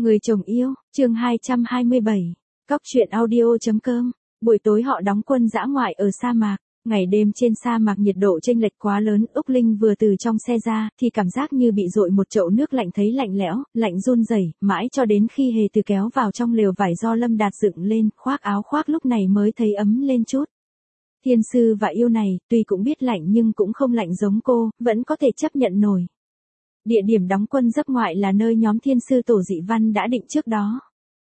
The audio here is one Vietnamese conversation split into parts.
Người chồng yêu, chương 227. Cóc truyện audio.com. Buổi tối họ đóng quân dã ngoại ở sa mạc. Ngày đêm trên sa mạc nhiệt độ chênh lệch quá lớn, Úc Linh vừa từ trong xe ra, thì cảm giác như bị dội một chậu nước lạnh thấy lạnh lẽo, lạnh run rẩy, mãi cho đến khi Hề Từ kéo vào trong lều vải do Lâm Đạt dựng lên, khoác áo khoác lúc này mới thấy ấm lên chút. Thiên sư và yêu này, tuy cũng biết lạnh nhưng cũng không lạnh giống cô, vẫn có thể chấp nhận nổi. Địa điểm đóng quân dấp ngoại là nơi nhóm thiên sư Tổ Dị Văn đã định trước đó.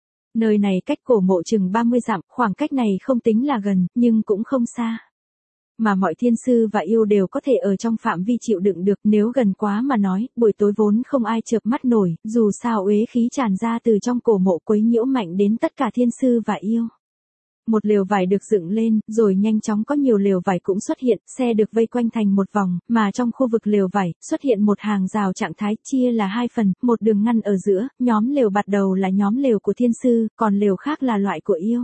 Nơi này cách cổ mộ chừng 30 dặm, khoảng cách này không tính là gần, nhưng cũng không xa. Mà mọi thiên sư và yêu đều có thể ở trong phạm vi chịu đựng được, nếu gần quá mà nói, buổi tối vốn không ai chợp mắt nổi, dù sao uế khí tràn ra từ trong cổ mộ quấy nhiễu mạnh đến tất cả thiên sư và yêu. Một lều vải được dựng lên, rồi nhanh chóng có nhiều lều vải cũng xuất hiện, xe được vây quanh thành một vòng, mà trong khu vực lều vải, xuất hiện một hàng rào trạng thái chia là hai phần, một đường ngăn ở giữa, nhóm lều bắt đầu là nhóm lều của thiên sư, còn lều khác là loại của yêu.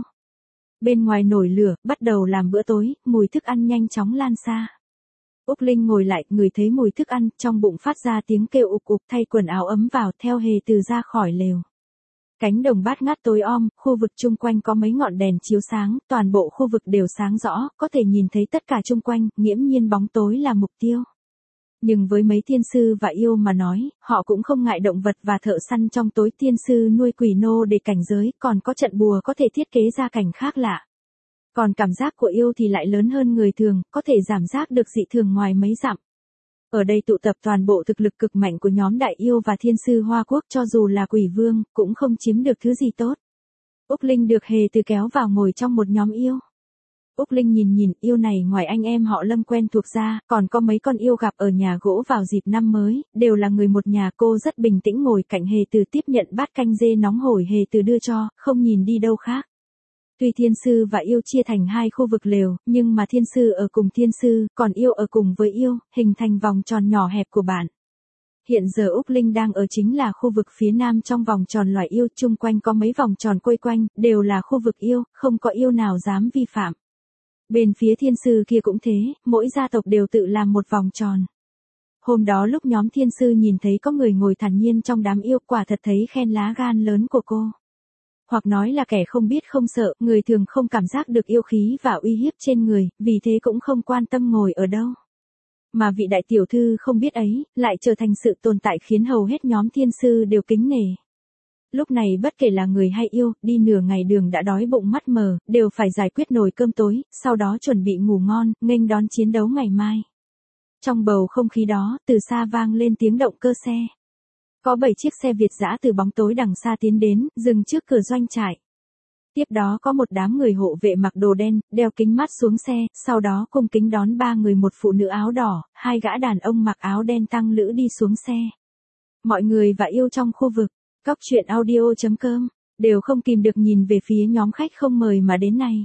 Bên ngoài nổi lửa, bắt đầu làm bữa tối, mùi thức ăn nhanh chóng lan xa. Úc Linh ngồi lại, ngửi thấy mùi thức ăn, trong bụng phát ra tiếng kêu ục ục, thay quần áo ấm vào, theo Hề Từ ra khỏi lều. Cánh đồng bát ngát tối om, khu vực chung quanh có mấy ngọn đèn chiếu sáng, toàn bộ khu vực đều sáng rõ, có thể nhìn thấy tất cả chung quanh, nghiễm nhiên bóng tối là mục tiêu. Nhưng với mấy thiên sư và yêu mà nói, họ cũng không ngại động vật và thợ săn trong tối. Thiên sư nuôi quỷ nô để cảnh giới, còn có trận bùa có thể thiết kế ra cảnh khác lạ. Còn cảm giác của yêu thì lại lớn hơn người thường, có thể giảm giác được dị thường ngoài mấy dặm. Ở đây tụ tập toàn bộ thực lực cực mạnh của nhóm đại yêu và thiên sư Hoa Quốc, cho dù là quỷ vương, cũng không chiếm được thứ gì tốt. Úc Linh được Hề Từ kéo vào ngồi trong một nhóm yêu. Úc Linh nhìn yêu này ngoài anh em họ Lâm quen thuộc ra, còn có mấy con yêu gặp ở nhà gỗ vào dịp năm mới, đều là người một nhà. Cô rất bình tĩnh ngồi cạnh Hề Từ tiếp nhận bát canh dê nóng hổi Hề Từ đưa cho, không nhìn đi đâu khác. Tuy thiên sư và yêu chia thành hai khu vực lều, nhưng mà thiên sư ở cùng thiên sư, còn yêu ở cùng với yêu, hình thành vòng tròn nhỏ hẹp của bạn. Hiện giờ Úc Linh đang ở chính là khu vực phía nam trong vòng tròn loài yêu, chung quanh có mấy vòng tròn quây quanh, đều là khu vực yêu, không có yêu nào dám vi phạm. Bên phía thiên sư kia cũng thế, mỗi gia tộc đều tự làm một vòng tròn. Hôm đó lúc nhóm thiên sư nhìn thấy có người ngồi thản nhiên trong đám yêu, quả thật thấy khen lá gan lớn của cô. Hoặc nói là kẻ không biết không sợ, người thường không cảm giác được yêu khí và uy hiếp trên người, vì thế cũng không quan tâm ngồi ở đâu. Mà vị đại tiểu thư không biết ấy, lại trở thành sự tồn tại khiến hầu hết nhóm thiên sư đều kính nể. Lúc này bất kể là người hay yêu, đi nửa ngày đường đã đói bụng mắt mờ, đều phải giải quyết nồi cơm tối, sau đó chuẩn bị ngủ ngon, nghênh đón chiến đấu ngày mai. Trong bầu không khí đó, từ xa vang lên tiếng động cơ xe. Có 7 chiếc xe Việt dã từ bóng tối đằng xa tiến đến, dừng trước cửa doanh trại. Tiếp đó có một đám người hộ vệ mặc đồ đen, đeo kính mát xuống xe, sau đó cung kính đón 3 người, một phụ nữ áo đỏ, 2 gã đàn ông mặc áo đen tăng lữ đi xuống xe. Mọi người và yêu trong khu vực, cóc truyện audio.com, đều không kìm được nhìn về phía nhóm khách không mời mà đến này.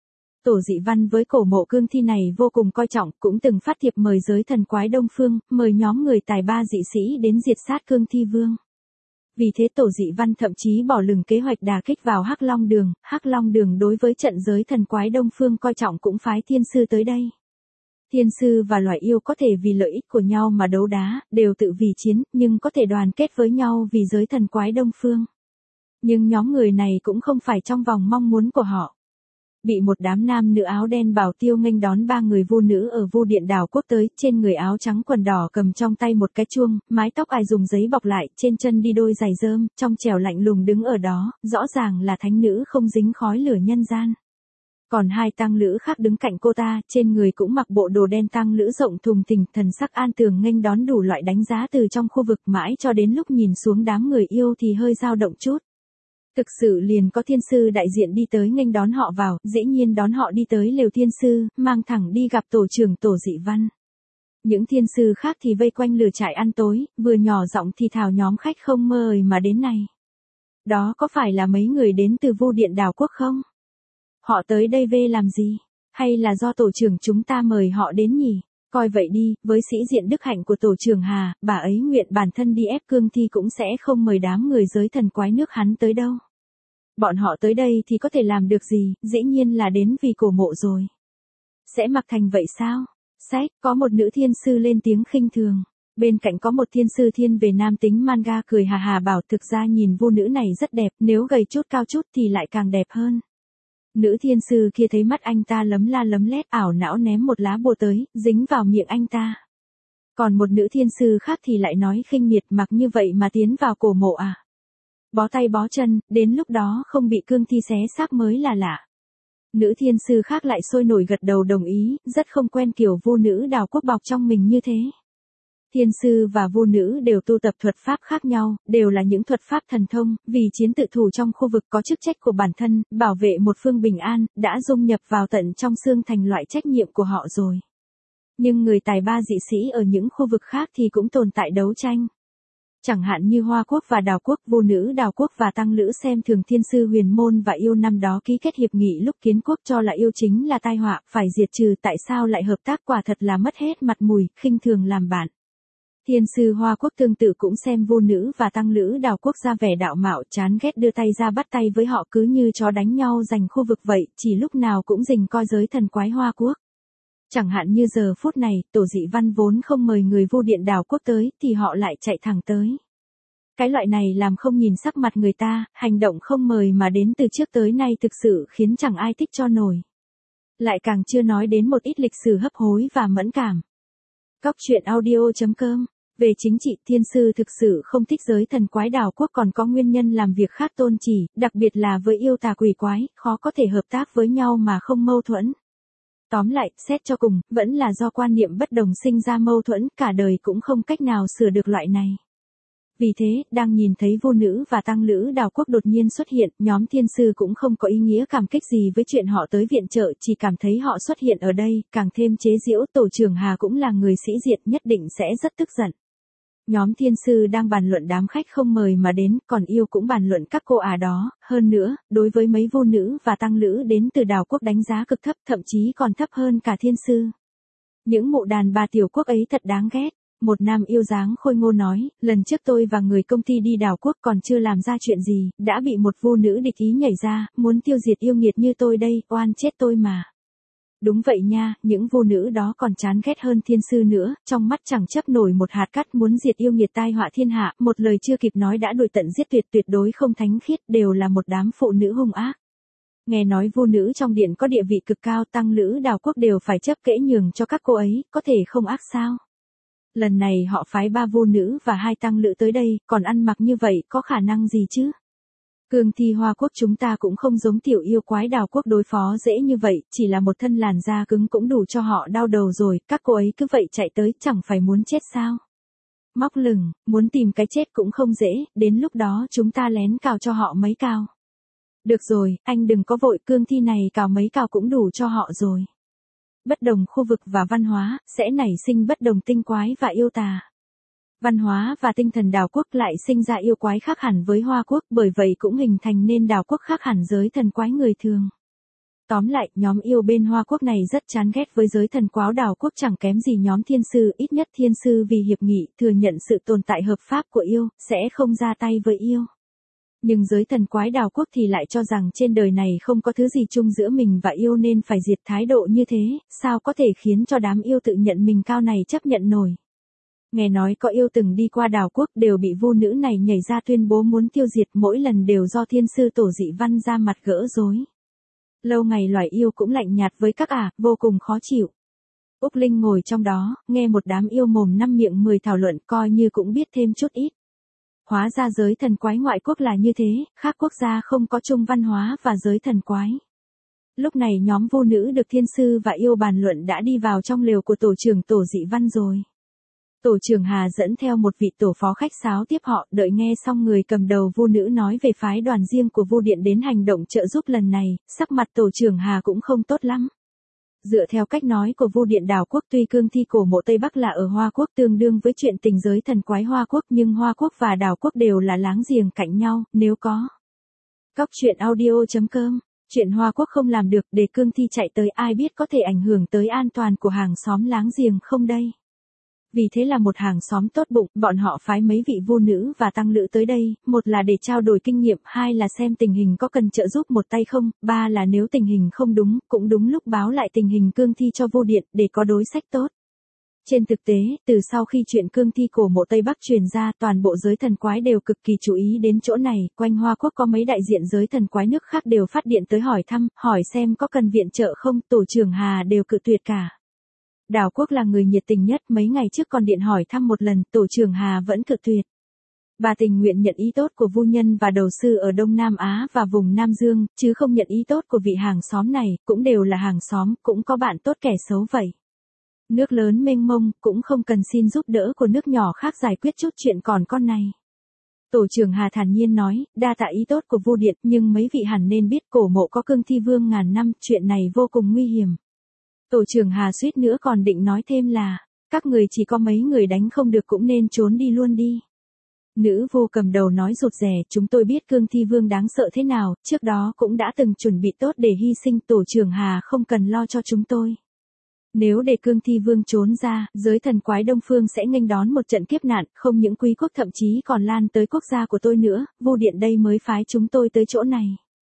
Tổ Dị Văn với cổ mộ cương thi này vô cùng coi trọng, cũng từng phát thiệp mời giới thần quái Đông Phương, mời nhóm người tài ba dị sĩ đến diệt sát cương thi vương. Vì thế Tổ Dị Văn thậm chí bỏ lửng kế hoạch đả kích vào Hắc Long Đường. Hắc Long Đường đối với trận giới thần quái Đông Phương coi trọng cũng phái thiên sư tới đây. Thiên sư và loài yêu có thể vì lợi ích của nhau mà đấu đá, đều tự vì chiến, nhưng có thể đoàn kết với nhau vì giới thần quái Đông Phương. Nhưng nhóm người này cũng không phải trong vòng mong muốn của họ. Bị một đám nam nữ áo đen bảo tiêu nghênh đón 3 người vu nữ ở Vu Điện Đảo Quốc tới, trên người áo trắng quần đỏ cầm trong tay một cái chuông, mái tóc ai dùng giấy bọc lại, trên chân đi đôi giày rơm, trong trẻo lạnh lùng đứng ở đó, rõ ràng là thánh nữ không dính khói lửa nhân gian. Còn 2 tăng lữ khác đứng cạnh cô ta, trên người cũng mặc bộ đồ đen. Tăng lữ rộng thùng thình, thần sắc an tường nghênh đón đủ loại đánh giá từ trong khu vực, mãi cho đến lúc nhìn xuống đám người yêu thì hơi dao động chút. Thực sự liền có thiên sư đại diện đi tới nghênh đón họ vào, dĩ nhiên đón họ đi tới lều thiên sư, mang thẳng đi gặp tổ trưởng Tổ Dị Văn. Những thiên sư khác thì vây quanh lửa trại ăn tối, vừa nhỏ giọng thì thào nhóm khách không mời mà đến này. Đó có phải là mấy người đến từ Vu Điện Đảo Quốc không? Họ tới đây về làm gì? Hay là do tổ trưởng chúng ta mời họ đến nhỉ? Coi vậy đi, với sĩ diện đức hạnh của tổ trưởng Hà, bà ấy nguyện bản thân đi ép cương thi cũng sẽ không mời đám người giới thần quái nước hắn tới đâu. Bọn họ tới đây thì có thể làm được gì, dĩ nhiên là đến vì cổ mộ rồi. Sẽ mặc thành vậy sao? Sách, có một nữ thiên sư lên tiếng khinh thường. Bên cạnh có một thiên sư thiên về nam tính manga cười hà hà bảo thực ra nhìn vu nữ này rất đẹp, nếu gầy chút cao chút thì lại càng đẹp hơn. Nữ thiên sư kia thấy mắt anh ta lấm la lấm lét ảo não ném một lá bùa tới, dính vào miệng anh ta. Còn một nữ thiên sư khác thì lại nói khinh miệt mặc như vậy mà tiến vào cổ mộ à. Bó tay bó chân, đến lúc đó không bị cương thi xé xác mới là lạ. Nữ thiên sư khác lại sôi nổi gật đầu đồng ý, rất không quen kiểu vu nữ đào quốc bọc trong mình như thế. Thiên sư và vu nữ đều tu tập thuật pháp khác nhau, đều là những thuật pháp thần thông, vì chiến tự thủ trong khu vực có chức trách của bản thân, bảo vệ một phương bình an, đã dung nhập vào tận trong xương thành loại trách nhiệm của họ rồi. Nhưng người tài ba dị sĩ ở những khu vực khác thì cũng tồn tại đấu tranh. Chẳng hạn như Hoa Quốc và Đào Quốc, vu nữ Đào Quốc và tăng lữ xem thường thiên sư huyền môn và yêu năm đó ký kết hiệp nghị lúc kiến quốc cho là yêu chính là tai họa, phải diệt trừ tại sao lại hợp tác quả thật là mất hết mặt mũi, khinh thường làm bạn. Thiên sư Hoa Quốc tương tự cũng xem vu nữ và tăng lữ Đào Quốc ra vẻ đạo mạo chán ghét đưa tay ra bắt tay với họ cứ như chó đánh nhau giành khu vực vậy, chỉ lúc nào cũng rình coi giới thần quái Hoa Quốc. Chẳng hạn như giờ phút này, tổ dị văn vốn không mời người vu điện Đào Quốc tới, thì họ lại chạy thẳng tới. Cái loại này làm không nhìn sắc mặt người ta, hành động không mời mà đến từ trước tới nay thực sự khiến chẳng ai thích cho nổi. Lại càng chưa nói đến một ít lịch sử hấp hối và mẫn cảm. Cóc truyện audio.com. Về chính trị, thiên sư thực sự không thích giới thần quái Đào Quốc còn có nguyên nhân làm việc khác tôn chỉ, đặc biệt là với yêu tà quỷ quái, khó có thể hợp tác với nhau mà không mâu thuẫn. Tóm lại, xét cho cùng, vẫn là do quan niệm bất đồng sinh ra mâu thuẫn, cả đời cũng không cách nào sửa được loại này. Vì thế, đang nhìn thấy vu nữ và tăng lữ Đào Quốc đột nhiên xuất hiện, nhóm thiên sư cũng không có ý nghĩa cảm kích gì với chuyện họ tới viện trợ, chỉ cảm thấy họ xuất hiện ở đây, càng thêm chế giễu. Tổ trưởng Hà cũng là người sĩ diện, nhất định sẽ rất tức giận. Nhóm thiên sư đang bàn luận đám khách không mời mà đến, còn yêu cũng bàn luận các cô đó, hơn nữa, đối với mấy vu nữ và tăng lữ đến từ Đào Quốc đánh giá cực thấp, thậm chí còn thấp hơn cả thiên sư. Những mụ đàn bà tiểu quốc ấy thật đáng ghét. Một nam yêu dáng khôi ngô nói, lần trước tôi và người công ty đi Đào Quốc còn chưa làm ra chuyện gì, đã bị một vu nữ địch ý nhảy ra, muốn tiêu diệt yêu nghiệt như tôi đây, oan chết tôi mà. Đúng vậy nha, những vu nữ đó còn chán ghét hơn thiên sư nữa, trong mắt chẳng chấp nổi một hạt cát muốn diệt yêu nghiệt tai họa thiên hạ, một lời chưa kịp nói đã đuổi tận giết tuyệt, tuyệt đối không thánh khiết, đều là một đám phụ nữ hung ác. Nghe nói vu nữ trong điện có địa vị cực cao, tăng lữ Đào Quốc đều phải chấp kễ nhường cho các cô ấy, có thể không ác sao? Lần này họ phái 3 vu nữ và 2 tăng lữ tới đây, còn ăn mặc như vậy có khả năng gì chứ? Cương thi Hoa Quốc chúng ta cũng không giống tiểu yêu quái Đào Quốc đối phó dễ như vậy, chỉ là một thân làn da cứng cũng đủ cho họ đau đầu rồi, các cô ấy cứ vậy chạy tới chẳng phải muốn chết sao? Móc lửng, muốn tìm cái chết cũng không dễ, đến lúc đó chúng ta lén cào cho họ mấy cào. Được rồi, anh đừng có vội, cương thi này cào mấy cào cũng đủ cho họ rồi. Bất đồng khu vực và văn hóa, sẽ nảy sinh bất đồng tinh quái và yêu tà. Văn hóa và tinh thần Đào Quốc lại sinh ra yêu quái khác hẳn với Hoa Quốc, bởi vậy cũng hình thành nên Đào Quốc khác hẳn giới thần quái người thường. Tóm lại, nhóm yêu bên Hoa Quốc này rất chán ghét với giới thần quái Đào Quốc chẳng kém gì nhóm thiên sư, ít nhất thiên sư vì hiệp nghị, thừa nhận sự tồn tại hợp pháp của yêu, sẽ không ra tay với yêu. Nhưng giới thần quái Đào Quốc thì lại cho rằng trên đời này không có thứ gì chung giữa mình và yêu nên phải diệt. Thái độ như thế, sao có thể khiến cho đám yêu tự nhận mình cao này chấp nhận nổi. Nghe nói có yêu từng đi qua Đào Quốc đều bị vu nữ này nhảy ra tuyên bố muốn tiêu diệt, mỗi lần đều do thiên sư tổ dị văn ra mặt gỡ rối. Lâu ngày loài yêu cũng lạnh nhạt với các vô cùng khó chịu. Úc Linh ngồi trong đó, nghe một đám yêu mồm năm miệng 10 thảo luận coi như cũng biết thêm chút ít. Hóa ra giới thần quái ngoại quốc là như thế, khác quốc gia không có chung văn hóa và giới thần quái. Lúc này nhóm vu nữ được thiên sư và yêu bàn luận đã đi vào trong lều của tổ trưởng tổ dị văn rồi. Tổ trưởng Hà dẫn theo một vị tổ phó khách sáo tiếp họ, đợi nghe xong người cầm đầu vu nữ nói về phái đoàn riêng của vu điện đến hành động trợ giúp lần này, sắc mặt tổ trưởng Hà cũng không tốt lắm. Dựa theo cách nói của vu điện Đào Quốc, tuy cương thi cổ mộ Tây Bắc là ở Hoa Quốc tương đương với chuyện tình giới thần quái Hoa Quốc, nhưng Hoa Quốc và Đào Quốc đều là láng giềng cạnh nhau, nếu có. Cóc truyện audio.com, chuyện Hoa Quốc không làm được để cương thi chạy tới ai biết có thể ảnh hưởng tới an toàn của hàng xóm láng giềng không đây. Vì thế là một hàng xóm tốt bụng, bọn họ phái mấy vị vu nữ và tăng lữ tới đây, một là để trao đổi kinh nghiệm, hai là xem tình hình có cần trợ giúp một tay không, ba là nếu tình hình không đúng, cũng đúng lúc báo lại tình hình cương thi cho vu điện, để có đối sách tốt. Trên thực tế, từ sau khi chuyện cương thi cổ mộ Tây Bắc truyền ra, toàn bộ giới thần quái đều cực kỳ chú ý đến chỗ này, quanh Hoa Quốc có mấy đại diện giới thần quái nước khác đều phát điện tới hỏi thăm, hỏi xem có cần viện trợ không, tổ trưởng Hà đều cự tuyệt cả. Đào Quốc là người nhiệt tình nhất, mấy ngày trước còn điện hỏi thăm một lần, tổ trưởng Hà vẫn cự tuyệt. Bà tình nguyện nhận ý tốt của vu nhân và đầu sư ở Đông Nam Á và vùng Nam Dương, chứ không nhận ý tốt của vị hàng xóm này, cũng đều là hàng xóm, cũng có bạn tốt kẻ xấu vậy. Nước lớn mênh mông, cũng không cần xin giúp đỡ của nước nhỏ khác giải quyết chút chuyện còn con này. Tổ trưởng Hà thản nhiên nói, đa tạ ý tốt của Vu Điện, nhưng mấy vị hẳn nên biết cổ mộ có cương thi vương ngàn năm, chuyện này vô cùng nguy hiểm. Tổ trưởng Hà suýt nữa còn định nói thêm là, các người chỉ có mấy người đánh không được cũng nên trốn đi luôn đi. Nữ vô cầm đầu nói rụt rè, chúng tôi biết cương thi vương đáng sợ thế nào, trước đó cũng đã từng chuẩn bị tốt để hy sinh, tổ trưởng Hà không cần lo cho chúng tôi. Nếu để cương thi vương trốn ra, giới thần quái Đông Phương sẽ nghênh đón một trận kiếp nạn, không những quý quốc thậm chí còn lan tới quốc gia của tôi nữa, Vu Điện đây mới phái chúng tôi tới chỗ này.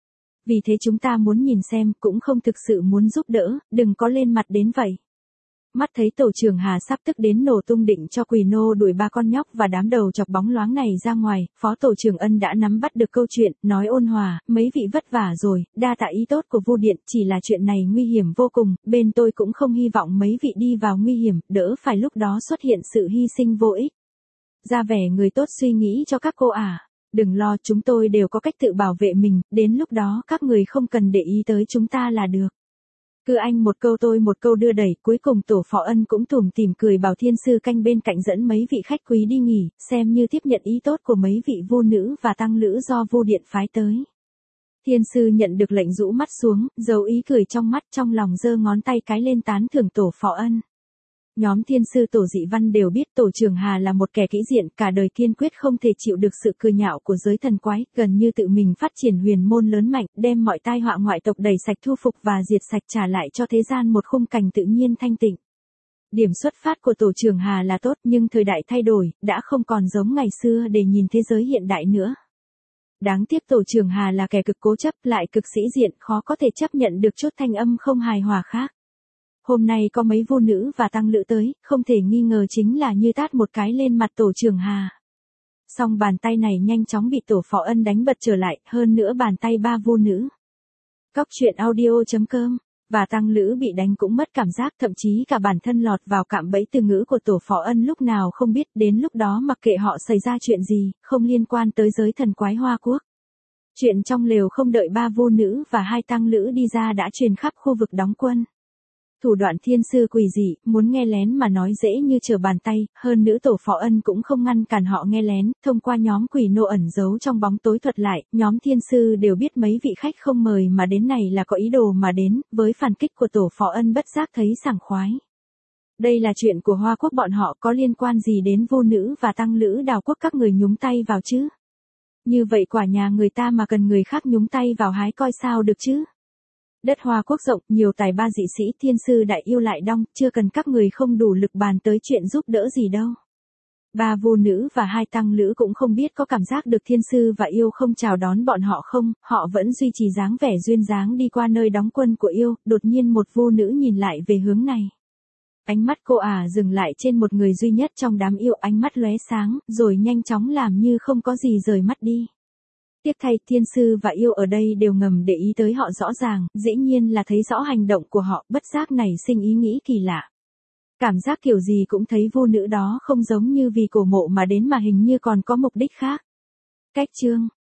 Vì thế chúng ta muốn nhìn xem, cũng không thực sự muốn giúp đỡ, đừng có lên mặt đến vậy. Mắt thấy tổ trưởng Hà sắp tức đến nổ tung định cho Quỳ Nô đuổi ba con nhóc và đám đầu chọc bóng loáng này ra ngoài, phó tổ trưởng Ân đã nắm bắt được câu chuyện, nói ôn hòa, mấy vị vất vả rồi, đa tạ ý tốt của Vu Điện, chỉ là chuyện này nguy hiểm vô cùng, bên tôi cũng không hy vọng mấy vị đi vào nguy hiểm, đỡ phải lúc đó xuất hiện sự hy sinh vô ích. Ra vẻ người tốt suy nghĩ cho các cô à. Đừng lo, chúng tôi đều có cách tự bảo vệ mình, đến lúc đó các người không cần để ý tới chúng ta là được. Cứ anh một câu tôi một câu đưa đẩy, cuối cùng tổ phó Ân cũng tủm tỉm cười bảo thiên sư canh bên cạnh dẫn mấy vị khách quý đi nghỉ, xem như tiếp nhận ý tốt của mấy vị vu nữ và tăng lữ do Vu Điện phái tới. Thiên sư nhận được lệnh rũ mắt xuống, giấu ý cười trong mắt, trong lòng giơ ngón tay cái lên tán thưởng tổ phó Ân. Nhóm thiên sư tổ dị văn đều biết tổ trưởng Hà là một kẻ kỹ diện, cả đời kiên quyết không thể chịu được sự cười nhạo của giới thần quái, gần như tự mình phát triển huyền môn lớn mạnh, đem mọi tai họa ngoại tộc đẩy sạch thu phục và diệt sạch, trả lại cho thế gian một khung cảnh tự nhiên thanh tịnh. Điểm xuất phát của tổ trưởng Hà là tốt, nhưng thời đại thay đổi, đã không còn giống ngày xưa để nhìn thế giới hiện đại nữa. Đáng tiếc tổ trưởng Hà là kẻ cực cố chấp, lại cực sĩ diện, khó có thể chấp nhận được chút thanh âm không hài hòa khác. Hôm nay có mấy vu nữ và tăng lữ tới, không thể nghi ngờ chính là như tát một cái lên mặt tổ trưởng Hà. Song bàn tay này nhanh chóng bị tổ phó Ân đánh bật trở lại, hơn nữa bàn tay ba vu nữ. Cóc truyện audio.com, và tăng lữ bị đánh cũng mất cảm giác, thậm chí cả bản thân lọt vào cạm bẫy từ ngữ của tổ phó Ân lúc nào không biết, đến lúc đó mặc kệ họ xảy ra chuyện gì, không liên quan tới giới thần quái Hoa Quốc. Chuyện trong lều không đợi ba vu nữ và hai tăng lữ đi ra đã truyền khắp khu vực đóng quân. Thủ đoạn thiên sư quỷ dị, muốn nghe lén mà nói dễ như trở bàn tay, hơn nữa tổ phó Ân cũng không ngăn cản họ nghe lén, thông qua nhóm quỷ nô ẩn giấu trong bóng tối thuật lại, nhóm thiên sư đều biết mấy vị khách không mời mà đến này là có ý đồ mà đến, với phản kích của tổ phó Ân bất giác thấy sảng khoái. Đây là chuyện của Hoa Quốc, bọn họ có liên quan gì đến vu nữ và tăng lữ Đào Quốc các người nhúng tay vào chứ? Như vậy quả nhà người ta mà cần người khác nhúng tay vào hái coi sao được chứ? Đất Hoa Quốc rộng, nhiều tài ba dị sĩ, thiên sư đại yêu lại đong, chưa cần các người không đủ lực bàn tới chuyện giúp đỡ gì đâu. Ba vu nữ và hai tăng lữ cũng không biết có cảm giác được thiên sư và yêu không chào đón bọn họ không, họ vẫn duy trì dáng vẻ duyên dáng đi qua nơi đóng quân của yêu, đột nhiên một vu nữ nhìn lại về hướng này. Ánh mắt cô dừng lại trên một người duy nhất trong đám yêu, ánh mắt lóe sáng, rồi nhanh chóng làm như không có gì rời mắt đi. Tiếc thay, thiên sư và yêu ở đây đều ngầm để ý tới họ rõ ràng, dĩ nhiên là thấy rõ hành động của họ, bất giác nảy sinh ý nghĩ kỳ lạ. Cảm giác kiểu gì cũng thấy vu nữ đó không giống như vì cổ mộ mà đến mà hình như còn có mục đích khác. Cách chương